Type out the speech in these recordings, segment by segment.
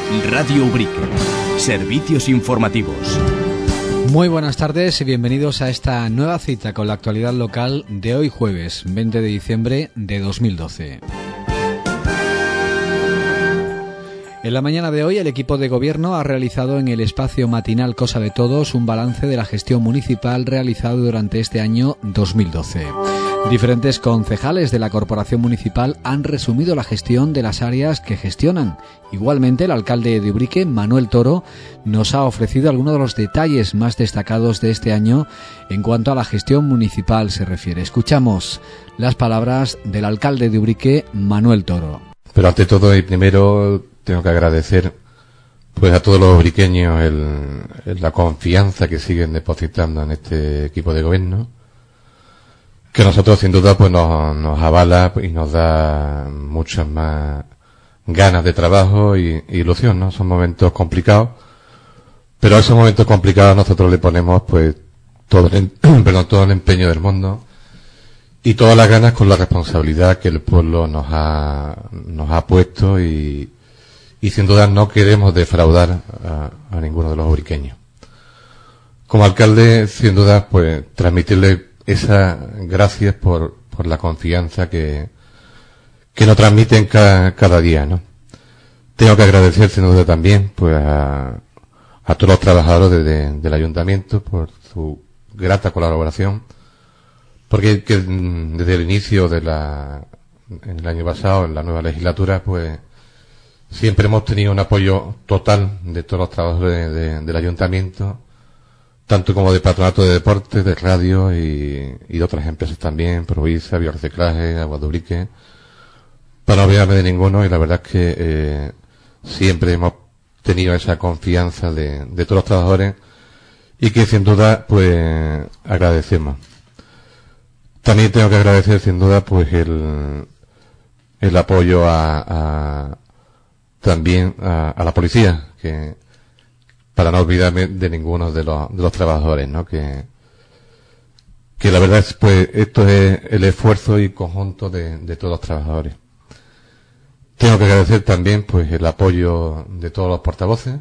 Radio Ubrique. Servicios informativos. Muy buenas tardes y bienvenidos a esta nueva cita con la actualidad local de hoy jueves 20 de diciembre de 2012. En la mañana de hoy el equipo de gobierno ha realizado en el espacio matinal Cosa de Todos un balance de la gestión municipal realizado durante este año 2012. Diferentes concejales de la Corporación Municipal han resumido la gestión de las áreas que gestionan. Igualmente, el alcalde de Ubrique, Manuel Toro, nos ha ofrecido algunos de los detalles más destacados de este año en cuanto a la gestión municipal se refiere. Escuchamos las palabras del alcalde de Ubrique, Manuel Toro. Pero ante todo y primero tengo que agradecer pues a todos los ubriqueños la confianza que siguen depositando en este equipo de gobierno, que nosotros sin duda pues nos avala y nos da muchas más ganas de trabajo y ilusión, ¿no? Son momentos complicados, pero a esos momentos complicados nosotros le ponemos pues todo el empeño del mundo y todas las ganas con la responsabilidad que el pueblo nos ha puesto y sin duda no queremos defraudar a ninguno de los ubriqueños. Como alcalde, sin duda, pues transmitirle esas gracias por la confianza que nos transmiten cada día, ¿no? Tengo que agradecer sin duda también pues a todos los trabajadores del ayuntamiento por su grata colaboración, porque desde el inicio en el año pasado, en la nueva legislatura, pues siempre hemos tenido un apoyo total de todos los trabajadores del ayuntamiento, tanto como de patronato de deportes, de radio y de otras empresas también, Provisa, Biorreciclaje, Agua de Ubrique, para no olvidarme de ninguno, y la verdad es que siempre hemos tenido esa confianza de todos los trabajadores y que sin duda pues agradecemos. También tengo que agradecer sin duda pues el apoyo también a la policía, que para no olvidarme de ninguno de los trabajadores, ¿no? Que la verdad es, pues, esto es el esfuerzo y conjunto de todos los trabajadores. Tengo que agradecer también, pues, el apoyo de todos los portavoces.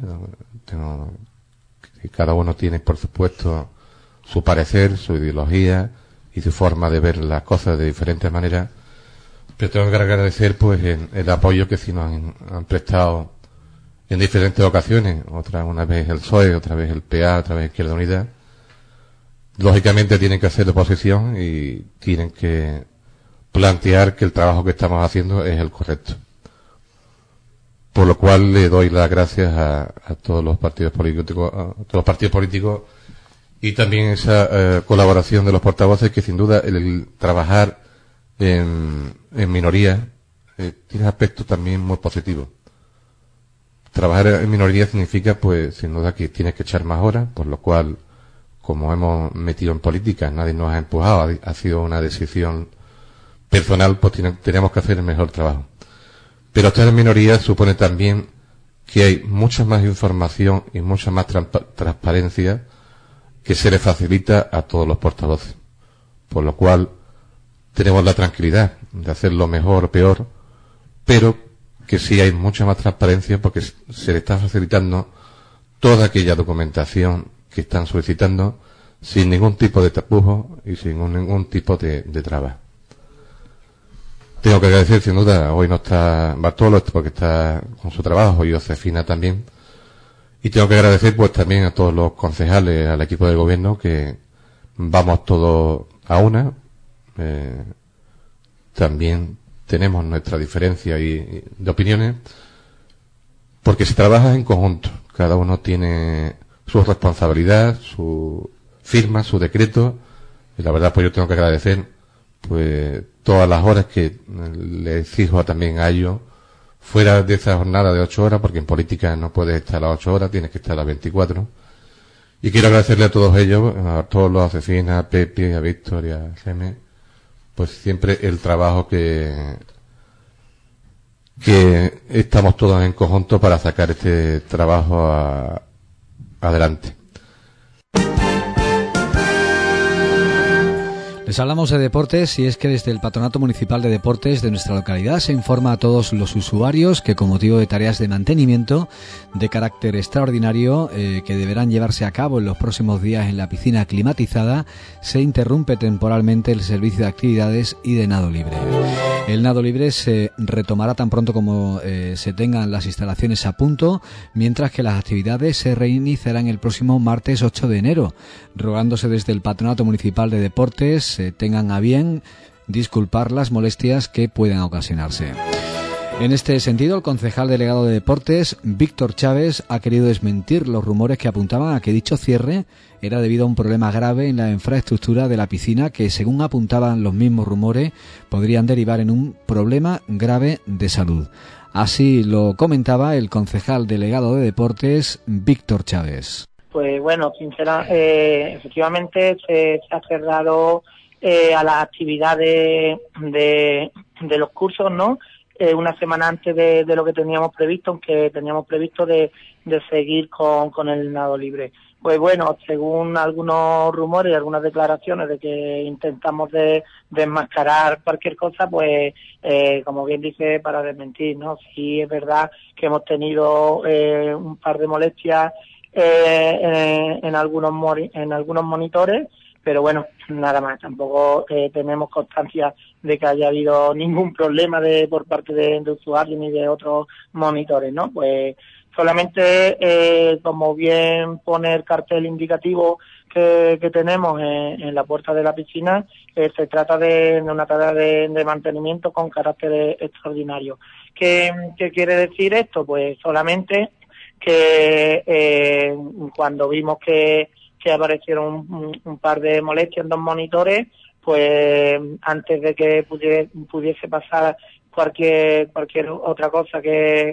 Que cada uno tiene, por supuesto, su parecer, su ideología y su forma de ver las cosas de diferentes maneras. Pero tengo que agradecer, pues, el apoyo que sí nos han prestado en diferentes ocasiones, una vez el PSOE, otra vez el PA, otra vez Izquierda Unida. Lógicamente tienen que hacer oposición y tienen que plantear que el trabajo que estamos haciendo es el correcto. Por lo cual le doy las gracias a todos los partidos políticos, y también esa colaboración de los portavoces, que sin duda el trabajar en minoría tiene aspectos también muy positivos. Trabajar en minoría significa, pues, sin duda que tienes que echar más horas, por lo cual, como hemos metido en política, nadie nos ha empujado, ha sido una decisión personal, pues tenemos que hacer el mejor trabajo. Pero estar en minoría supone también que hay mucha más información y mucha más transparencia que se le facilita a todos los portavoces. Por lo cual, tenemos la tranquilidad de hacerlo mejor o peor, pero que sí hay mucha más transparencia porque se le está facilitando toda aquella documentación que están solicitando sin ningún tipo de tapujo y sin ningún tipo de traba. Tengo que agradecer sin duda, hoy no está Bartolo porque está con su trabajo, y Josefina también, y tengo que agradecer pues también a todos los concejales, al equipo de gobierno, que vamos todos a una. También tenemos nuestra diferencia de opiniones, porque se trabaja en conjunto. Cada uno tiene su responsabilidad, su firma, su decreto, y la verdad pues yo tengo que agradecer pues todas las horas que le exijo también a ellos, fuera de esa jornada de 8 horas, porque en política no puedes estar a las 8 horas, tienes que estar a las 24. Y quiero agradecerle a todos ellos, a todos los Josefina, a Pepe, a Víctor y a Jaime, pues siempre el trabajo que estamos todos en conjunto para sacar este trabajo adelante. Les hablamos de deportes y es que desde el Patronato Municipal de Deportes de nuestra localidad se informa a todos los usuarios que con motivo de tareas de mantenimiento de carácter extraordinario que deberán llevarse a cabo en los próximos días en la piscina climatizada, se interrumpe temporalmente el servicio de actividades y de nado libre. El nado libre se retomará tan pronto como se tengan las instalaciones a punto, mientras que las actividades se reiniciarán el próximo martes 8 de enero, rogándose desde el Patronato Municipal de Deportes tengan a bien disculpar las molestias que puedan ocasionarse. En este sentido, el concejal delegado de Deportes, Víctor Chávez, ha querido desmentir los rumores que apuntaban a que dicho cierre era debido a un problema grave en la infraestructura de la piscina que, según apuntaban los mismos rumores, podrían derivar en un problema grave de salud. Así lo comentaba el concejal delegado de Deportes, Víctor Chávez. Pues bueno, efectivamente se ha cerrado a las actividades de los cursos, ¿no? Una semana antes de lo que teníamos previsto, aunque teníamos previsto de seguir con el nado libre. Pues bueno, según algunos rumores y algunas declaraciones de que intentamos desmascarar cualquier cosa, pues como bien dice, para desmentir, ¿no? Sí es verdad que hemos tenido un par de molestias en algunos monitores, pero bueno, nada más. Tampoco tenemos constancia de que haya habido ningún problema por parte de usuarios ni de otros monitores, ¿no? Pues solamente, como bien pone el cartel indicativo que tenemos en la puerta de la piscina, se trata de una tarea de mantenimiento con carácter extraordinario. ¿Qué quiere decir esto? Pues solamente que cuando vimos que aparecieron un par de molestias en 2 monitores, pues antes de que pudiese pasar cualquier otra cosa que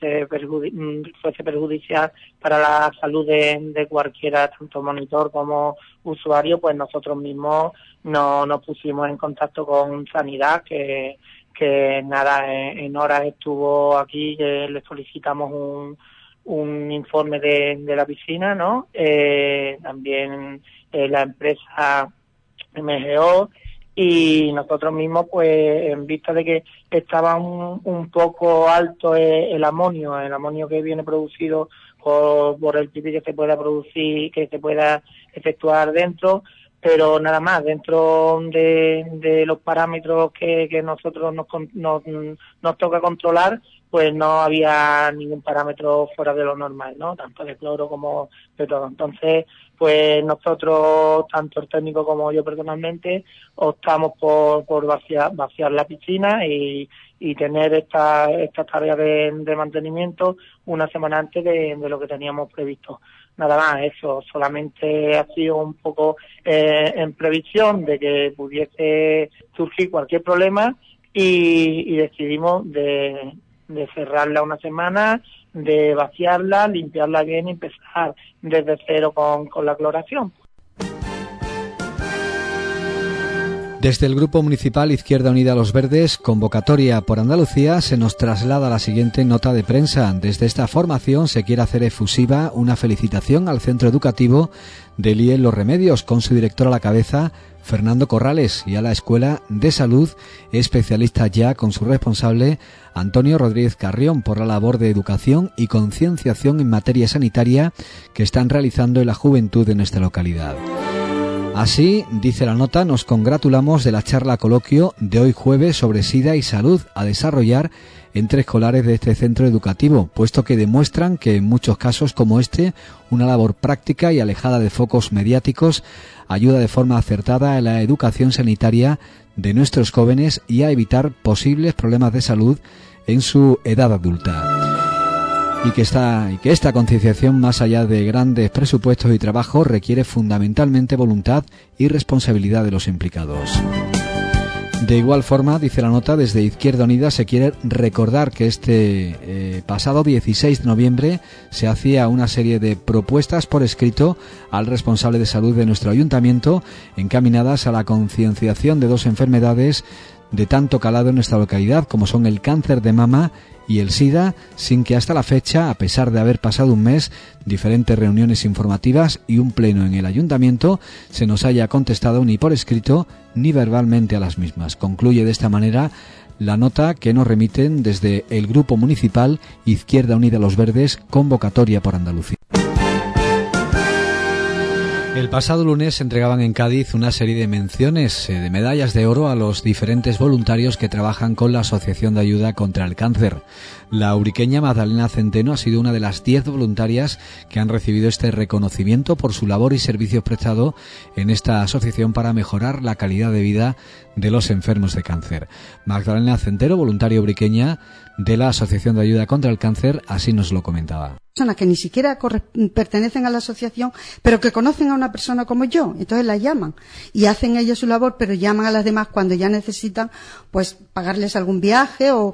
fuese perjudicial para la salud de cualquiera, tanto monitor como usuario, pues nosotros mismos nos pusimos en contacto con Sanidad, que nada, en horas estuvo aquí, que le solicitamos un informe de la piscina, ¿no? También la empresa MGO, y nosotros mismos, pues en vista de que estaba un poco alto el amonio que viene producido por el pipí que se pueda producir, que se pueda efectuar dentro, pero nada más, dentro de los parámetros que nosotros nos toca controlar, pues no había ningún parámetro fuera de lo normal, ¿no? Tanto de cloro como de todo. Entonces, pues nosotros, tanto el técnico como yo personalmente, optamos por vaciar la piscina y tener esta tarea de mantenimiento una semana antes de lo que teníamos previsto. Nada más, eso solamente ha sido un poco en previsión de que pudiese surgir cualquier problema y decidimos de cerrarla una semana, de vaciarla, limpiarla bien y empezar desde cero con la cloración. Desde el Grupo Municipal Izquierda Unida Los Verdes, convocatoria por Andalucía, se nos traslada la siguiente nota de prensa. Desde esta formación se quiere hacer efusiva una felicitación al Centro Educativo de IE Los Remedios, con su director a la cabeza, Fernando Corrales, y a la Escuela de Salud, especialista ya con su responsable, Antonio Rodríguez Carrión, por la labor de educación y concienciación en materia sanitaria que están realizando en la juventud de nuestra localidad. Así, dice la nota, nos congratulamos de la charla coloquio de hoy jueves sobre SIDA y salud a desarrollar entre escolares de este centro educativo, puesto que demuestran que en muchos casos como este, una labor práctica y alejada de focos mediáticos ayuda de forma acertada a la educación sanitaria de nuestros jóvenes y a evitar posibles problemas de salud en su edad adulta. Y que esta concienciación, más allá de grandes presupuestos y trabajo, requiere fundamentalmente voluntad y responsabilidad de los implicados. De igual forma, dice la nota, desde Izquierda Unida se quiere recordar que este pasado 16 de noviembre se hacía una serie de propuestas por escrito al responsable de salud de nuestro ayuntamiento encaminadas a la concienciación de 2 enfermedades de tanto calado en nuestra localidad como son el cáncer de mama y el SIDA, sin que hasta la fecha, a pesar de haber pasado un mes, diferentes reuniones informativas y un pleno en el ayuntamiento, se nos haya contestado ni por escrito ni verbalmente a las mismas. Concluye de esta manera la nota que nos remiten desde el Grupo Municipal Izquierda Unida Los Verdes, convocatoria por Andalucía. El pasado lunes se entregaban en Cádiz una serie de menciones de medallas de oro a los diferentes voluntarios que trabajan con la Asociación de Ayuda contra el Cáncer. La uriqueña Magdalena Centeno ha sido una de las 10 voluntarias que han recibido este reconocimiento por su labor y servicios prestados en esta asociación para mejorar la calidad de vida de los enfermos de cáncer. Magdalena Centeno, voluntaria uriqueña de la Asociación de Ayuda contra el Cáncer, así nos lo comentaba. Personas que ni siquiera pertenecen a la asociación, pero que conocen a una persona como yo, entonces la llaman y hacen ellos su labor, pero llaman a las demás cuando ya necesitan, pues, pagarles algún viaje o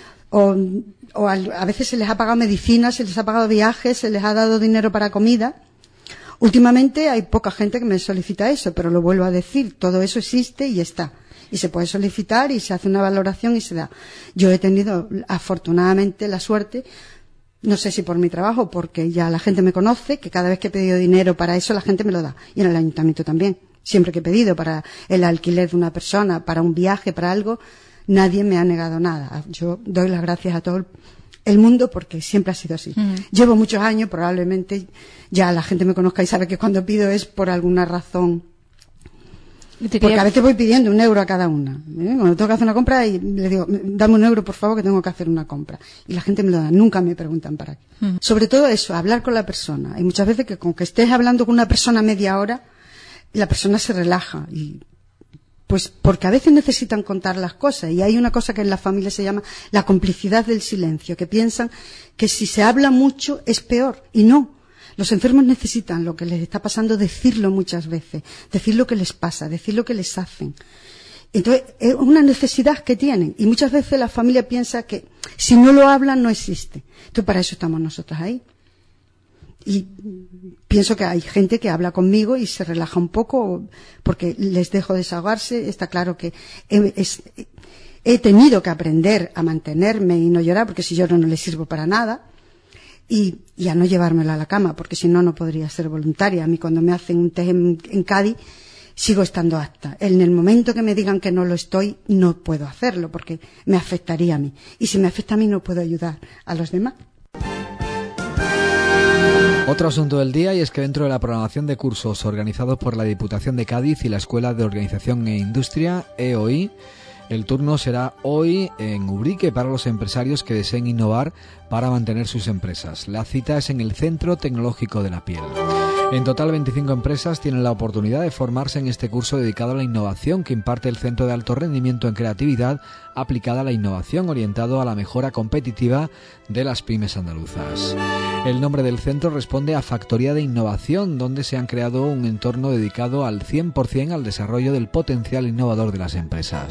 a veces se les ha pagado medicinas, se les ha pagado viajes, se les ha dado dinero para comida. Últimamente hay poca gente que me solicita eso, pero lo vuelvo a decir, todo eso existe y está. Y se puede solicitar y se hace una valoración y se da. Yo he tenido, afortunadamente, la suerte, no sé si por mi trabajo, porque ya la gente me conoce, que cada vez que he pedido dinero para eso, la gente me lo da. Y en el ayuntamiento también. Siempre que he pedido para el alquiler de una persona, para un viaje, para algo, nadie me ha negado nada. Yo doy las gracias a todo el mundo porque siempre ha sido así. Llevo muchos años, probablemente ya la gente me conozca y sabe que cuando pido es por alguna razón. Porque a veces voy pidiendo 1 euro a cada una. Cuando tengo que hacer una compra y le digo, dame 1 euro por favor que tengo que hacer una compra. Y la gente me lo da, nunca me preguntan para qué. Sobre todo eso, hablar con la persona. Hay muchas veces que con que estés hablando con una persona media hora, la persona se relaja. Y pues porque a veces necesitan contar las cosas. Y hay una cosa que en la familia se llama la complicidad del silencio, que piensan que si se habla mucho es peor. Y no. Los enfermos necesitan lo que les está pasando, decirlo muchas veces, decir lo que les pasa, decir lo que les hacen. Entonces, es una necesidad que tienen. Y muchas veces la familia piensa que si no lo hablan, no existe. Entonces, para eso estamos nosotras ahí. Y pienso que hay gente que habla conmigo y se relaja un poco porque les dejo desahogarse. Está claro que he tenido que aprender a mantenerme y no llorar, porque si lloro no les sirvo para nada. Y a no llevármela a la cama, porque si no, no podría ser voluntaria. A mí cuando me hacen un test en Cádiz, sigo estando apta. En el momento que me digan que no lo estoy, no puedo hacerlo, porque me afectaría a mí. Y si me afecta a mí, no puedo ayudar a los demás. Otro asunto del día, y es que dentro de la programación de cursos organizados por la Diputación de Cádiz y la Escuela de Organización e Industria, EOI, el turno será hoy en Ubrique para los empresarios que deseen innovar para mantener sus empresas. La cita es en el Centro Tecnológico de la Piel. En total, 25 empresas tienen la oportunidad de formarse en este curso dedicado a la innovación que imparte el Centro de Alto Rendimiento en Creatividad aplicada a la innovación, orientado a la mejora competitiva de las pymes andaluzas. El nombre del centro responde a Factoría de Innovación, donde se han creado un entorno dedicado al 100% al desarrollo del potencial innovador de las empresas.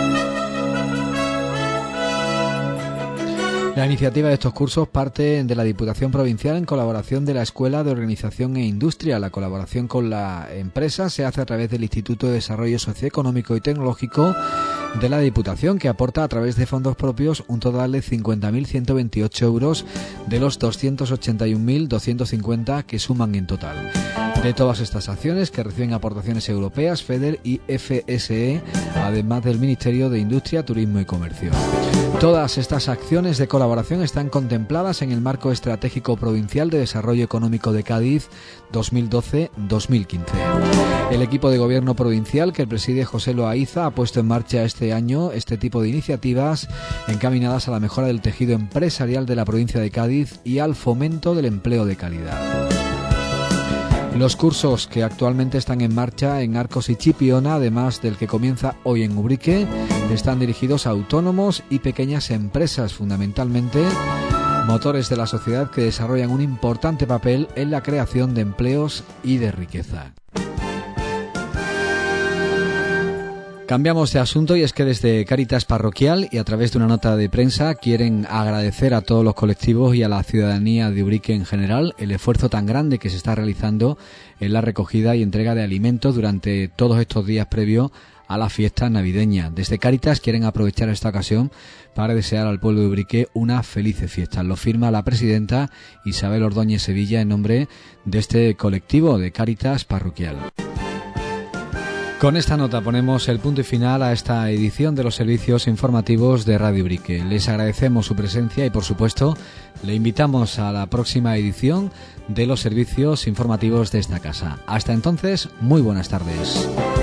La iniciativa de estos cursos parte de la Diputación Provincial en colaboración de la Escuela de Organización e Industria. La colaboración con la empresa se hace a través del Instituto de Desarrollo Socioeconómico y Tecnológico de la Diputación, que aporta a través de fondos propios un total de 50.128 euros de los 281.250 que suman en total. De todas estas acciones, que reciben aportaciones europeas, FEDER y FSE, además del Ministerio de Industria, Turismo y Comercio. Todas estas acciones de colaboración están contempladas en el Marco Estratégico Provincial de Desarrollo Económico de Cádiz 2012-2015. El equipo de gobierno provincial que preside José Loaiza ha puesto en marcha este año este tipo de iniciativas encaminadas a la mejora del tejido empresarial de la provincia de Cádiz y al fomento del empleo de calidad. Los cursos que actualmente están en marcha en Arcos y Chipiona, además del que comienza hoy en Ubrique, están dirigidos a autónomos y pequeñas empresas, fundamentalmente motores de la sociedad que desarrollan un importante papel en la creación de empleos y de riqueza. Cambiamos de asunto, y es que desde Cáritas Parroquial y a través de una nota de prensa quieren agradecer a todos los colectivos y a la ciudadanía de Ubrique en general el esfuerzo tan grande que se está realizando en la recogida y entrega de alimentos durante todos estos días previos a la fiesta navideña. Desde Cáritas quieren aprovechar esta ocasión para desear al pueblo de Ubrique una feliz fiesta. Lo firma la presidenta Isabel Ordóñez Sevilla en nombre de este colectivo de Cáritas parroquial. Con esta nota ponemos el punto y final a esta edición de los servicios informativos de Radio Ubrique. Les agradecemos su presencia y, por supuesto, le invitamos a la próxima edición de los servicios informativos de esta casa. Hasta entonces, muy buenas tardes.